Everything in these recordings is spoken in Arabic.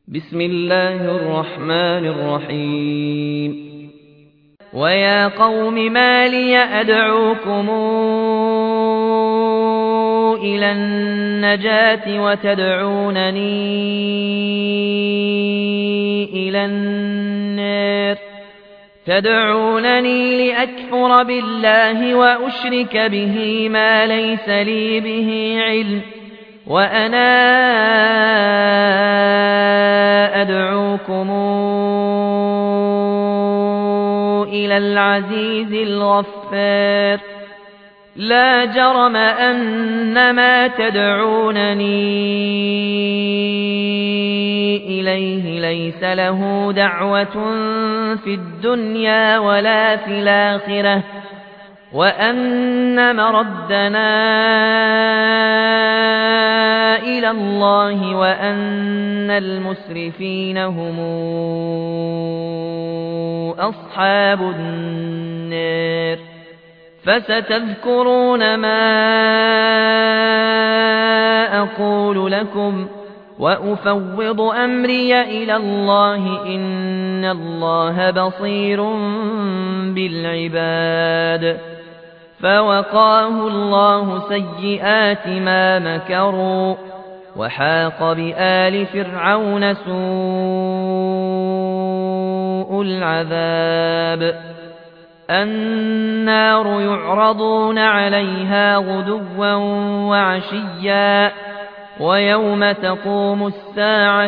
بسم الله الرحمن الرحيم ويا قوم ما لي أدعوكم إلى النجاة وتدعونني إلى النار تدعونني لأكفر بالله وأشرك به ما ليس لي به علم وأنا أدعوكم إلى العزيز الغفار لا جرم أن ما تدعونني إليه ليس له دعوة في الدنيا ولا في الآخرة وأن مردنا إلى الله وأن المسرفين هم أصحاب النار فستذكرون ما أقول لكم وأفوض أمري إلى الله إن الله بصير بالعباد فوقاه الله سيئات ما مكروا وحاق بآل فرعون سوء العذاب النار يعرضون عليها غدوا وعشيا ويوم تقوم الساعة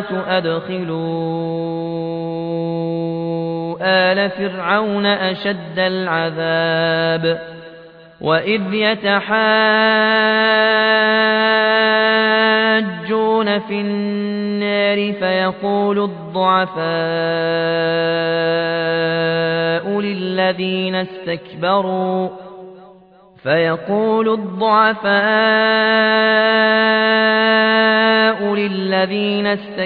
أدخلوا آل فرعون أشد العذاب وإذ يتحاجون في النار فيقول الضعفاء للذين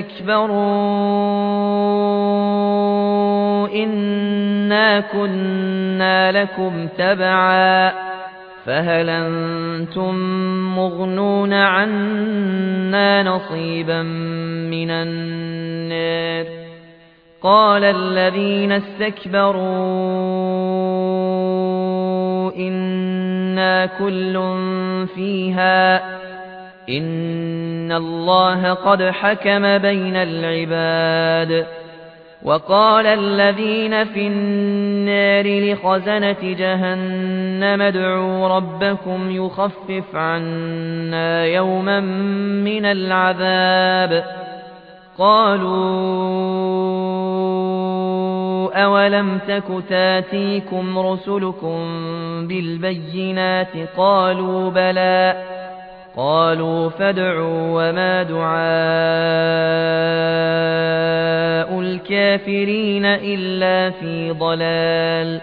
استكبروا إنا كنا لكم تبعا فهل أنتم مغنون عنا نصيبا من النار قال الذين استكبروا إنا كل فيها إن الله قد حكم بين العباد وقال الذين في النار لخزنة جهنم ادعوا ربكم يخفف عنا يوما من العذاب قالوا أولم تك تاتيكم رسلكم بالبينات قالوا بلى قالوا فادعوا وما دعاء الكافرين إلا في ضلال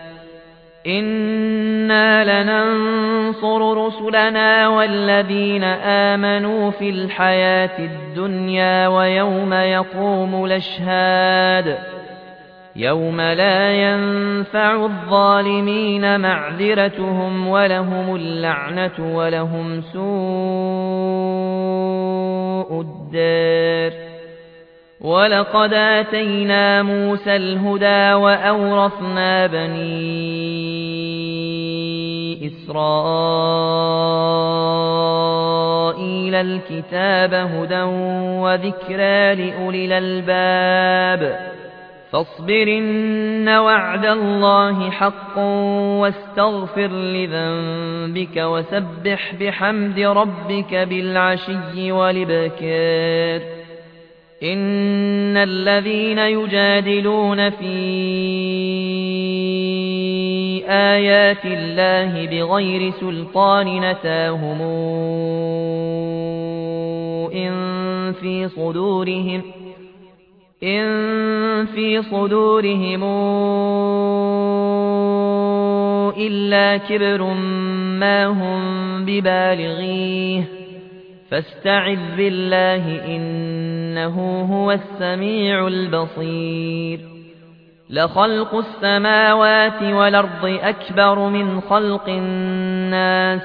إنا لننصر رسلنا والذين آمنوا في الحياة الدنيا ويوم يقوم الأشهاد يوم لا ينفع الظالمين معذرتهم ولهم اللعنة ولهم سوء الدار ولقد آتينا موسى الهدى وأورثنا بني إسرائيل الكتاب هدى وذكرى لأولي الألباب فاصبر إن وعد الله حق واستغفر لذنبك وسبح بحمد ربك بالعشي والإبكار إن الذين يجادلون في آيات الله بغير سلطان نتاهم إن في صدورهم إلا كبر ما هم ببالغيه فاستعذ بالله إنه هو السميع البصير لخلق السماوات والأرض أكبر من خلق الناس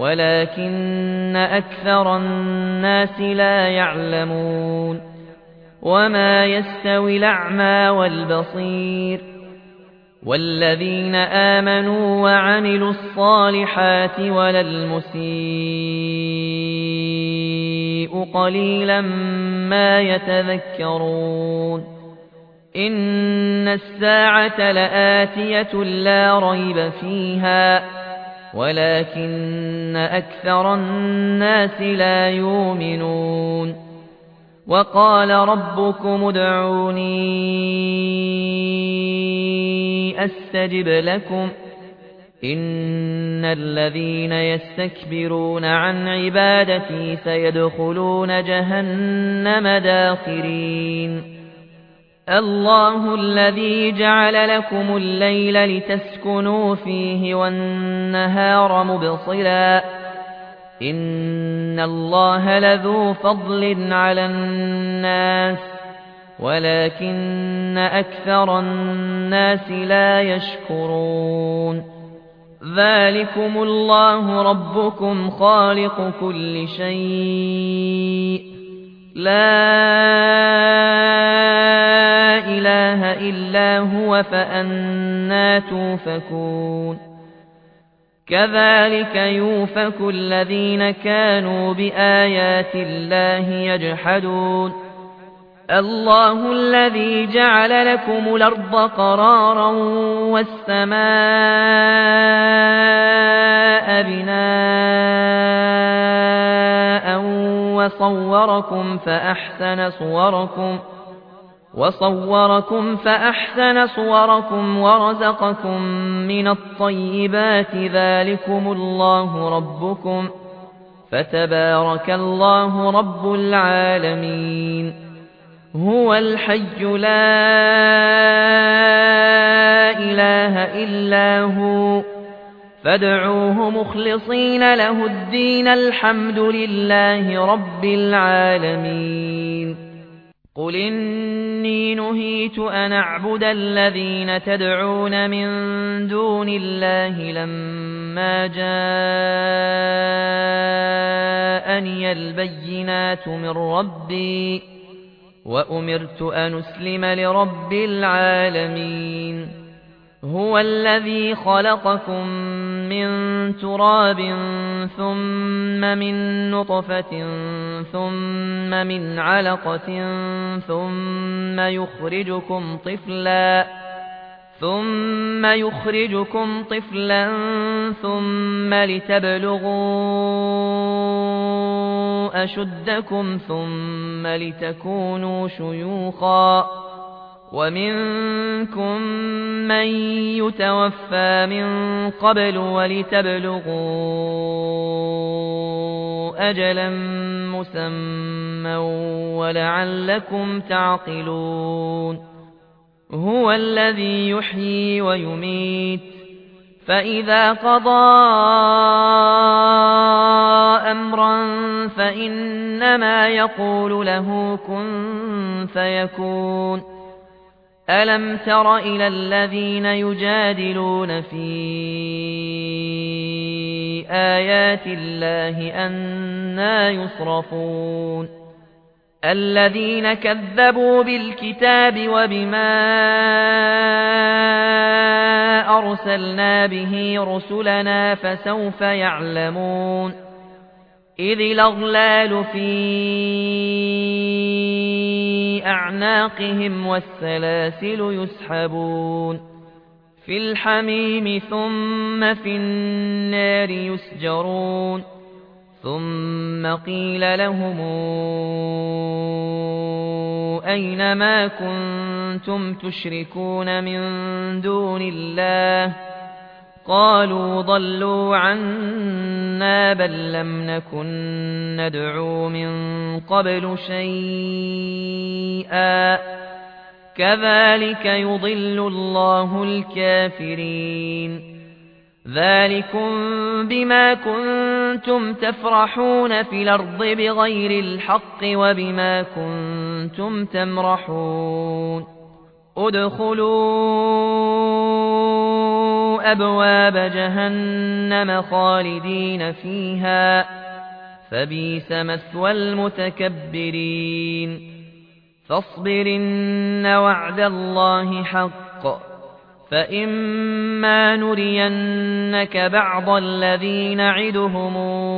ولكن أكثر الناس لا يعلمون وما يستوي الأعمى والبصير والذين آمنوا وعملوا الصالحات ولا المسيء قليلا ما يتذكرون إن الساعة لآتية لا ريب فيها ولكن أكثر الناس لا يؤمنون وقال ربكم ادعوني أستجب لكم إن الذين يستكبرون عن عبادتي سيدخلون جهنم داخرين الله الذي جعل لكم الليل لتسكنوا فيه والنهار مبصرا إن الله لذو فضل على الناس ولكن أكثر الناس لا يشكرون ذلكم الله ربكم خالق كل شيء لا إله إلا هو فأنى توفكون كذلك يؤفك الذين كانوا بآيات الله يجحدون الله الذي جعل لكم الأرض قرارا والسماء بناء وصوركم فأحسن صوركم ورزقكم من الطيبات ذلكم الله ربكم فتبارك الله رب العالمين هو الحي لا إله إلا هو فادعوه مخلصين له الدين الحمد لله رب العالمين قل إني نهيت أن أعبد الذين تدعون من دون الله لما جاءني البينات من ربي وأمرت أن أسلم لرب العالمين هو الذي خلقكم من تراب ثم من نطفة ثم من علقة ثم يخرجكم طفلا ثم لتبلغوا أشدكم ثم لتكونوا شيوخا ومنكم من يتوفى من قبل ولتبلغوا أجلا مسمى ولعلكم تعقلون هو الذي يحيي ويميت فإذا قضى أمرا فإنما يقول له كن فيكون ألم تر إلى الذين يجادلون في آيات الله أنى يصرفون الذين كذبوا بالكتاب وبما أرسلنا به رسلنا فسوف يعلمون إذ الأغلال في أعناقهم والسلاسل يسحبون في الحميم ثم في النار يسجرون ثم قيل لهم أين ما كنتم تشركون من دون الله قالوا ضلوا عنا بل لم نكن ندعو من قبل شيئا كذلك يضل الله الكافرين ذلكم بما كنتم تفرحون في الأرض بغير الحق وبما كنتم تمرحون ادخلوا أبواب جهنم خالدين فيها فبئس مثوى المتكبرين فاصبر إن وعد الله حق فإما نرينك بعض الذي نعدهم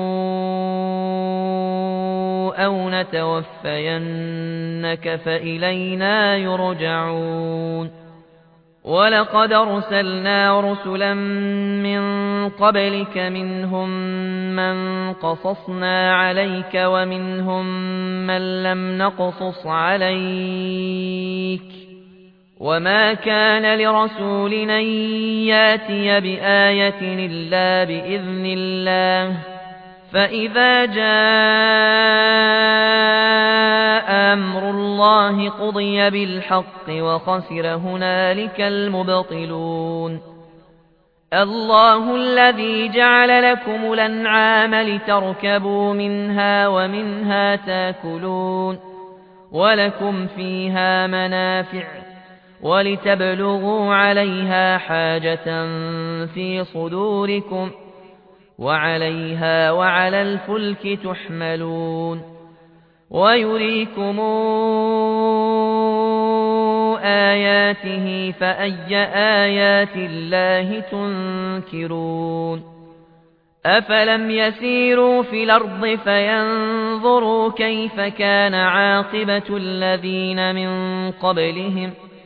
أو نتوفينك فإلينا يرجعون ولقد أرسلنا رسلا من قبلك منهم من قصصنا عليك ومنهم من لم نقصص عليك وما كان لرسول أن ياتي بآية إلا بإذن الله فإذا جاء أمر الله قضي بالحق وخسر هنالك المبطلون الله الذي جعل لكم الأنعام لتركبوا منها ومنها تاكلون ولكم فيها منافع ولتبلغوا عليها حاجة في صدوركم وعليها وعلى الفلك تحملون ويريكم آياته فأي آيات الله تنكرون أفلم يسيروا في الأرض فينظروا كيف كان عاقبة الذين من قبلهم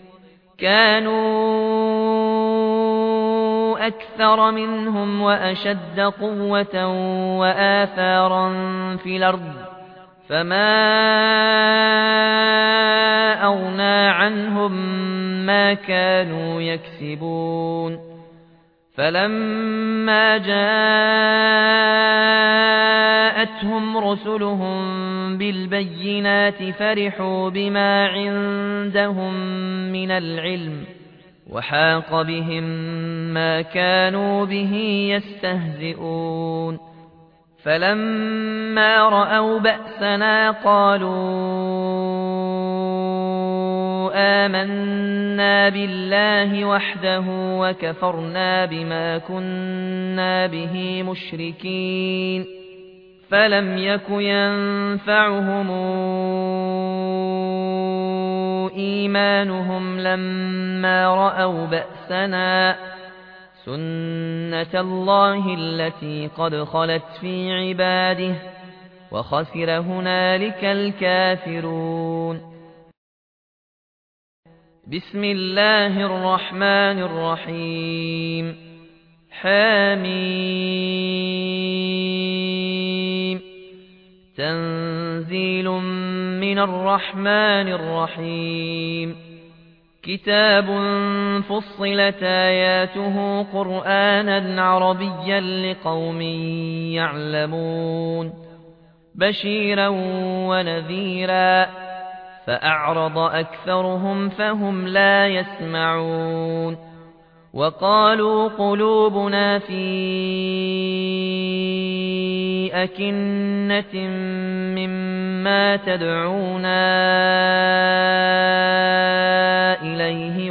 كانوا أكثر منهم وأشد قوة وآثارا في الأرض فما أغنى عنهم ما كانوا يكسبون فلما جاءتهم رسلهم بالبينات فرحوا بما عندهم من العلم وحاق بهم ما كانوا به يستهزئون فلما رأوا بأسنا قالوا آمنا بالله وحده وكفرنا بما كنا به مشركين فلم يك ينفعهم إيمانهم لما رأوا بأسنا سنة الله التي قد خلت في عباده وخسر هنالك الكافرون بسم الله الرحمن الرحيم حميم تنزيل من الرحمن الرحيم كتاب فصلت آياته قرآنا عربيا لقوم يعلمون بشيرا ونذيرا فأعرض أكثرهم فهم لا يسمعون وقالوا قلوبنا في أكنة مما تدعونا إليه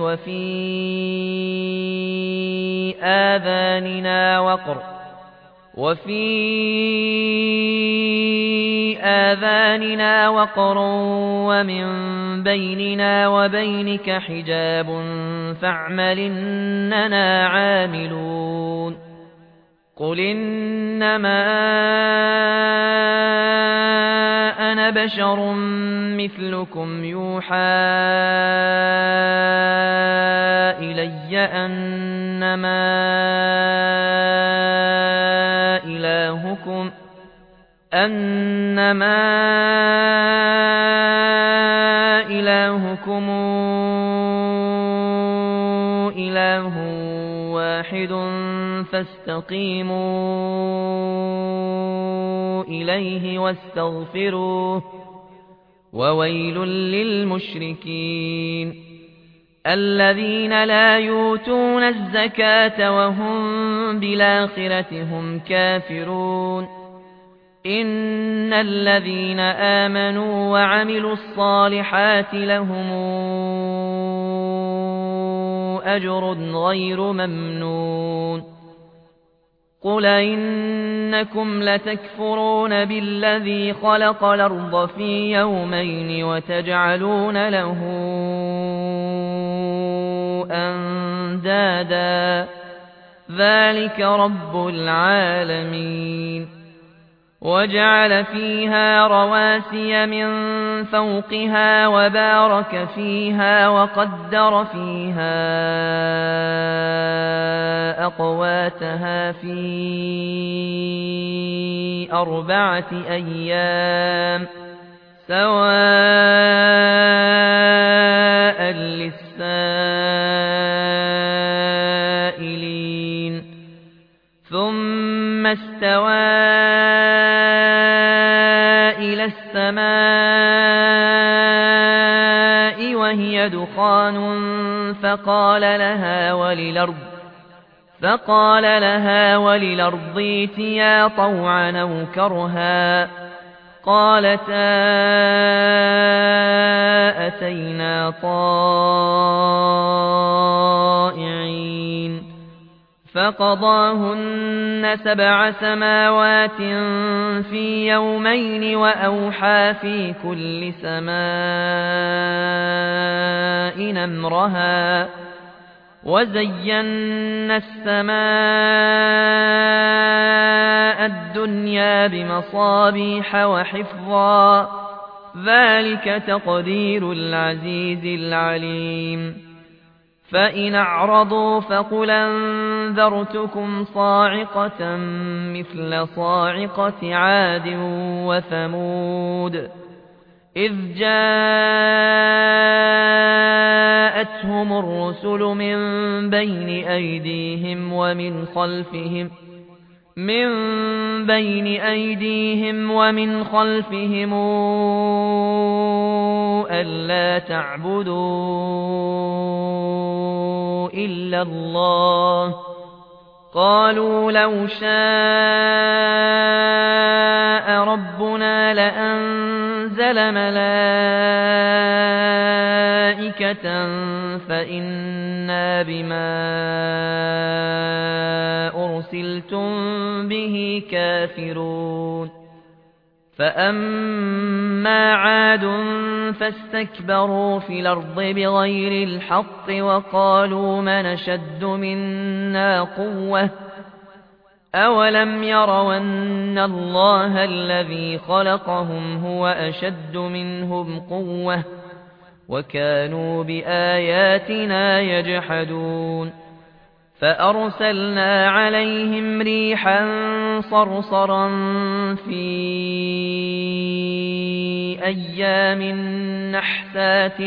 وفي آذاننا وقر ومن بيننا وبينك حجاب فاعمل إننا عاملون قل إنما أنا بشر مثلكم يوحى إلي أنما إلهكم إله واحد فاستقيموا إليه واستغفروه وويل للمشركين الذين لا يؤتون الزكاة وهم بالآخرة هم كافرون إن الذين آمنوا وعملوا الصالحات لهم أجر غير ممنون قل إنكم لتكفرون بالذي خلق الأرض في يومين وتجعلون له أندادا ذلك رب العالمين وجعل فيها رواسي من فوقها وبارك فيها وقدر فيها أقواتها في 4 أيام سواء للسائلين ثم استوى إلى السماء وهي دخان فقال لها وللأرض ائتيا طوعا أو كرها قالتا أتينا طائعين فقضاهن 7 سماوات في يومين وأوحى في كل سماء أمرها وزينا السماء الدنيا بمصابيح وحفظا ذلك تقدير العزيز العليم فإن أعرضوا فقل أنذرتكم صاعقة مثل صاعقة عاد وثمود إذ جاءتهم الرسل من بين أيديهم ومن خلفهم ألا تعبدوا إلا الله قالوا لو شاء ربنا لأنزل ملائكة فإنا بما أرسلتم به كافرون فأما عاد فاستكبروا في الأرض بغير الحق وقالوا من أشد منا قوة أولم يروا أن الله الذي خلقهم هو أشد منهم قوة وكانوا بآياتنا يجحدون فأرسلنا عليهم ريحا صرصرا في أيام نحسات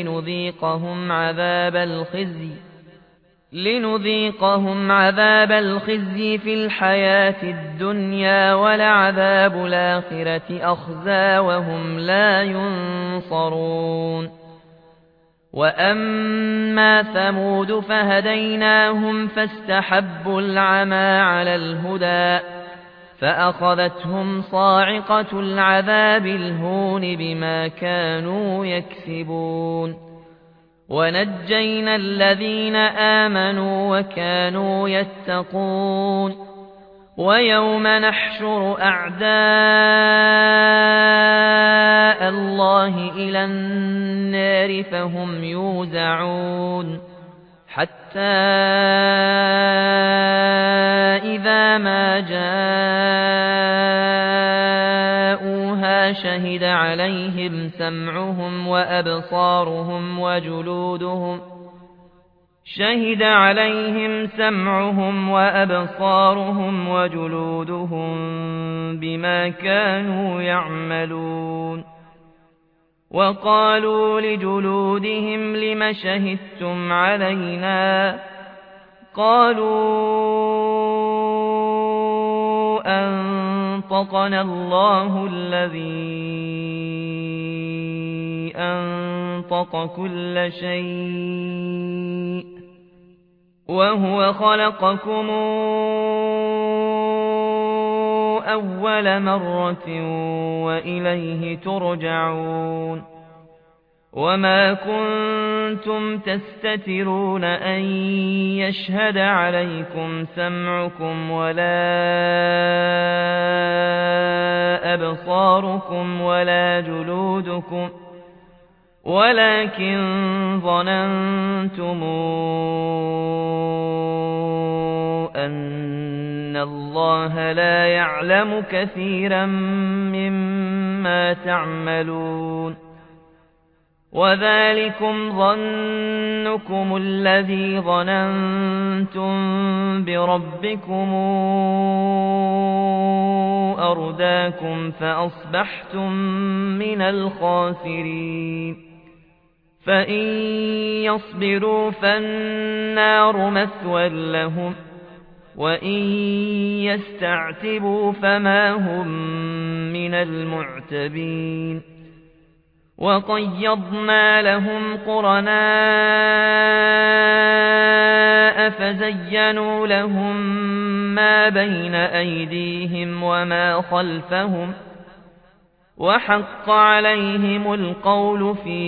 لنذيقهم عذاب الخزي في الحياة الدنيا ولعذاب الآخرة أخزى وهم لا ينصرون وأما ثمود فهديناهم فاستحبوا العمى على الهدى فأخذتهم صاعقة العذاب الهون بما كانوا يكسبون ونجينا الذين آمنوا وكانوا يتقون ويوم نحشر أعداء الله إلى النار فهم يوزعون حتى إذا ما جاءوها شهد عليهم سمعهم وأبصارهم وجلودهم بما كانوا يعملون وقالوا لجلودهم لم شهدتم علينا قالوا أنطقنا الله الذي أنطق كل شيء وهو خلقكم أول مرة وإليه ترجعون وما كنتم تستترون أن يشهد عليكم سمعكم ولا أبصاركم ولا جلودكم ولكن ظننتم أن الله لا يعلم كثيرا مما تعملون وذلكم ظنكم الذي ظننتم بربكم أرداكم فأصبحتم من الخاسرين فإن يصبروا فالنار مثوى لهم وإن يستعتبوا فما هم من المعتبين وقيضنا لهم قرناء فزينوا لهم ما بين أيديهم وما خلفهم وحق عليهم القول في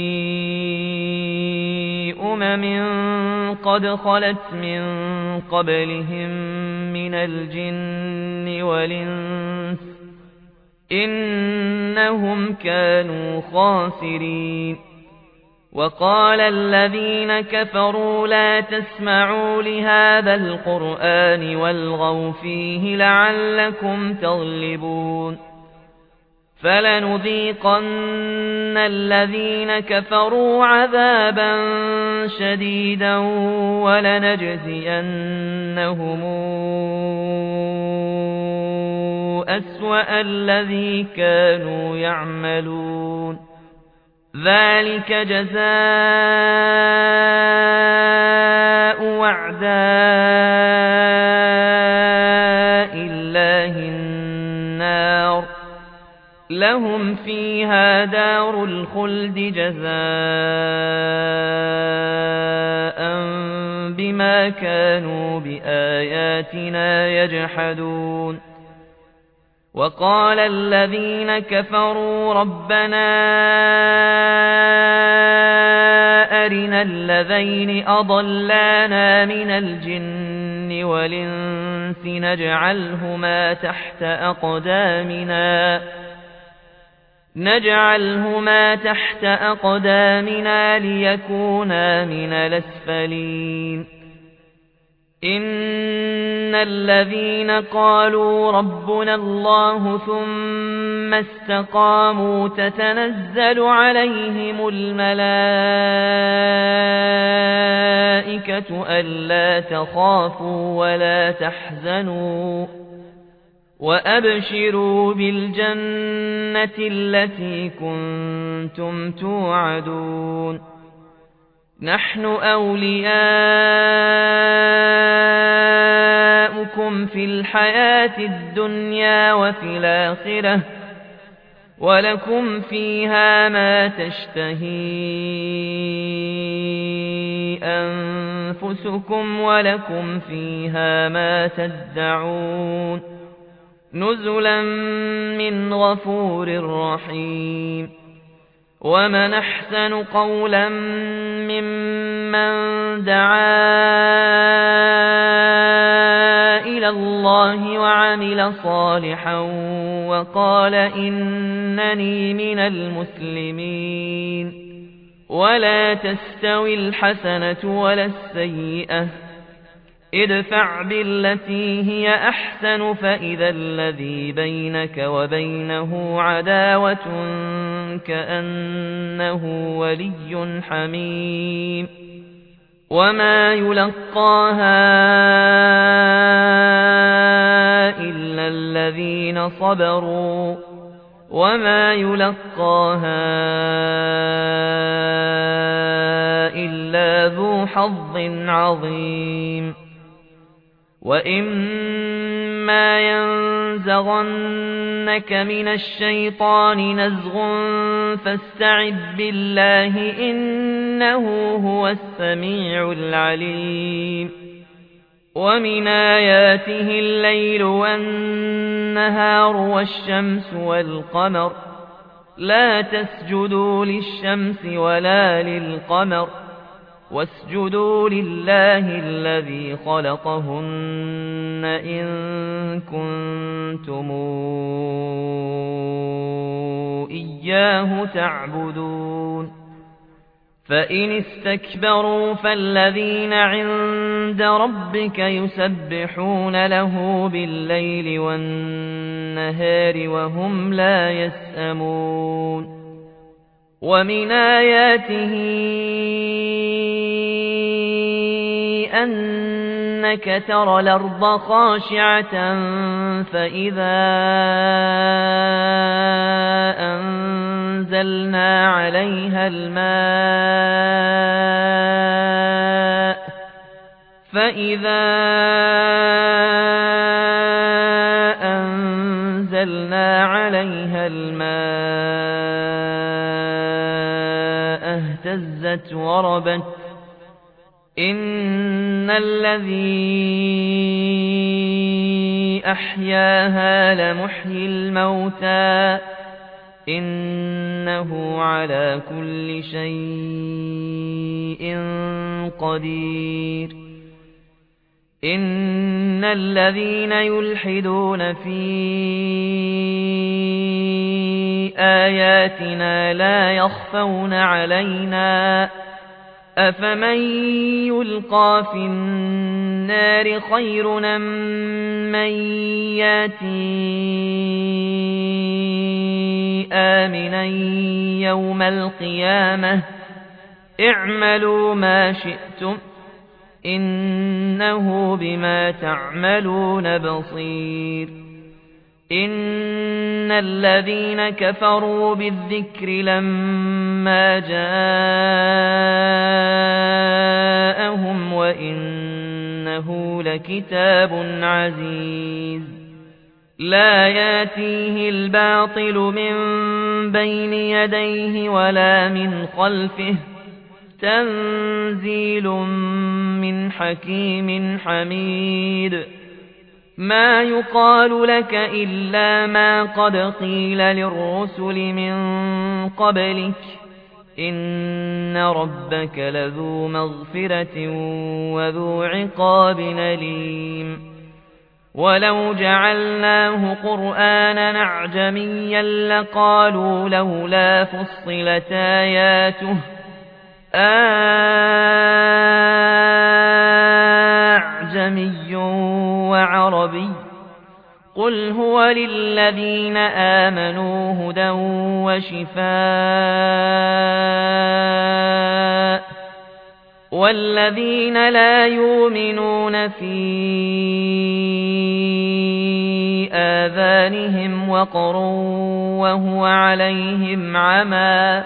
قد خلت من قبلهم من الجن والإنس إنهم كانوا خاسرين وقال الذين كفروا لا تسمعوا لهذا القرآن والغوا فيه لعلكم تغلبون فلنذيقن الذين كفروا عذابا شديدا ولنجزينهم أسوأ الذي كانوا يعملون ذلك جزاء أعداء الله النار لهم فيها دار الخلد جزاء بما كانوا بآياتنا يجحدون وقال الذين كفروا ربنا أرنا الذين أضلانا من الجن والإنس نجعلهما تحت أقدامنا ليكونا من الأسفلين إن الذين قالوا ربنا الله ثم استقاموا تتنزل عليهم الملائكة ألا تخافوا ولا تحزنوا وأبشروا بالجنة التي كنتم توعدون نحن أولياؤكم في الحياة الدنيا وفي الآخرة ولكم فيها ما تشتهي أنفسكم ولكم فيها ما تدعون نزلا من غفور رحيم ومن أحسن قولا ممن دعا إلى الله وعمل صالحا وقال إنني من المسلمين ولا تستوي الحسنة ولا السيئة ادفع بالتي هي أحسن فإذا الذي بينك وبينه عداوة كأنه ولي حميم وما يلقاها إلا الذين صبروا وما يلقاها إلا ذو حظ عظيم وإما ينزغنك من الشيطان نزغ فاستعذ بالله إنه هو السميع العليم ومن آياته الليل والنهار والشمس والقمر لا تسجدوا للشمس ولا للقمر واسجدوا لله الذي خلقهن إن كنتم إياه تعبدون فإن استكبروا فالذين عند ربك يسبحون له بالليل والنهار وهم لا يسأمون ومن آياته أنك ترى الأرض خاشعة فإذا أنزلنا عليها الماء اهتزت وربت إن الذي أحياها لمحيي الموتى إنه على كل شيء قدير إن الذين يلحدون في آياتنا لا يخفون علينا أفمن يلقى في النار خير أم من ياتي آمنا يوم القيامة اعملوا ما شئتم إنه بما تعملون بصير إن الذين كفروا بالذكر لما جاءهم وإنه لكتاب عزيز لا ياتيه الباطل من بين يديه ولا من خلفه تنزيل من حكيم حميد ما يقال لك إلا ما قد قيل للرسل من قبلك إن ربك لذو مغفرة وذو عقاب أليم ولو جعلناه قرآنا أعجميا لقالوا لولا فصلت آياته أعجمي وعربي قل هو للذين آمنوا هدى وشفاء والذين لا يؤمنون في آذانهم وقر وهو عليهم عمى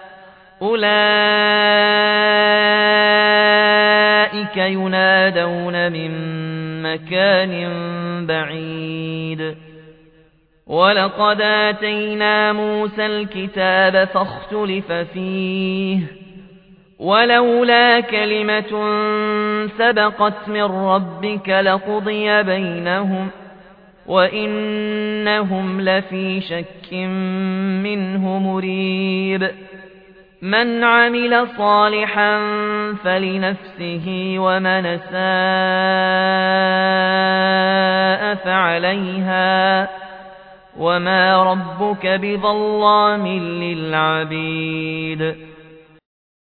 أولئك ينادون من مكان بعيد ولقد آتينا موسى الكتاب فاختلف فيه ولولا كلمة سبقت من ربك لقضي بينهم وإنهم لفي شك منه مريب من عمل صالحا فلنفسه ومن أساء فعليها وما ربك بظلام للعبيد